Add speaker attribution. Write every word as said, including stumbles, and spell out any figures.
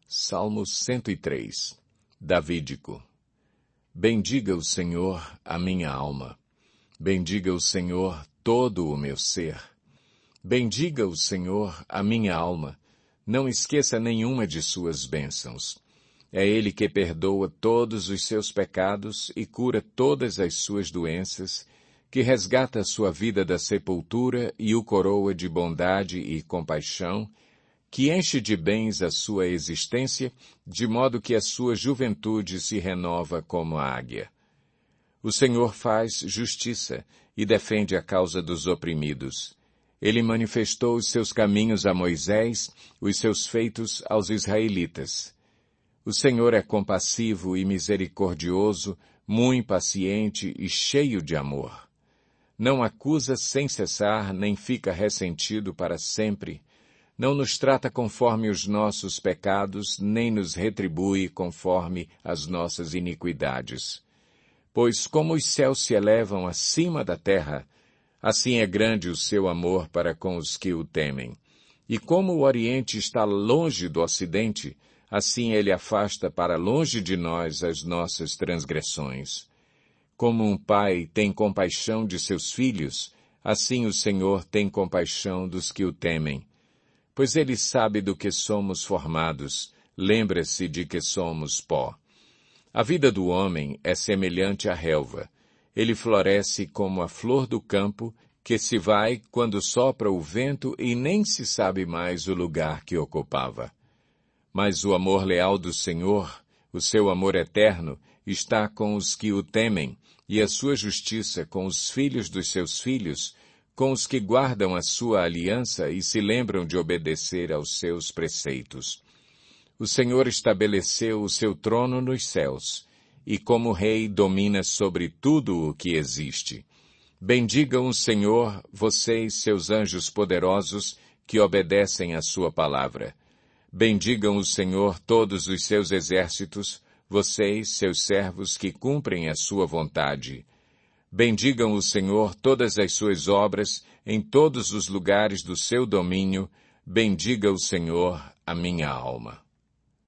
Speaker 1: Salmo cento e três. Davídico. Bendiga o Senhor a minha alma. Bendiga o Senhor todo o meu ser. Bendiga o Senhor a minha alma. Não esqueça nenhuma de suas bênçãos. É Ele que perdoa todos os seus pecados e cura todas as suas doenças, que resgata a sua vida da sepultura e o coroa de bondade e compaixão, que enche de bens a sua existência, de modo que a sua juventude se renova como a águia. O Senhor faz justiça e defende a causa dos oprimidos. Ele manifestou os seus caminhos a Moisés, os seus feitos aos israelitas. O Senhor é compassivo e misericordioso, muito paciente e cheio de amor. Não acusa sem cessar, nem fica ressentido para sempre. Não nos trata conforme os nossos pecados, nem nos retribui conforme as nossas iniquidades. Pois como os céus se elevam acima da terra, assim é grande o seu amor para com os que o temem. E como o Oriente está longe do Ocidente, assim ele afasta para longe de nós as nossas transgressões. Como um pai tem compaixão de seus filhos, assim o Senhor tem compaixão dos que o temem. Pois ele sabe do que somos formados, lembra-se de que somos pó. A vida do homem é semelhante à relva. Ele floresce como a flor do campo, que se vai quando sopra o vento e nem se sabe mais o lugar que ocupava. Mas o amor leal do Senhor, o seu amor eterno, está com os que o temem, e a sua justiça com os filhos dos seus filhos, com os que guardam a sua aliança e se lembram de obedecer aos seus preceitos. O Senhor estabeleceu o seu trono nos céus, e como rei domina sobre tudo o que existe. Bendigam o Senhor, vocês, seus anjos poderosos, que obedecem à sua palavra. Bendigam o Senhor todos os seus exércitos, vocês, seus servos, que cumprem a sua vontade. Bendigam o Senhor todas as suas obras, em todos os lugares do seu domínio. Bendiga o Senhor a minha alma.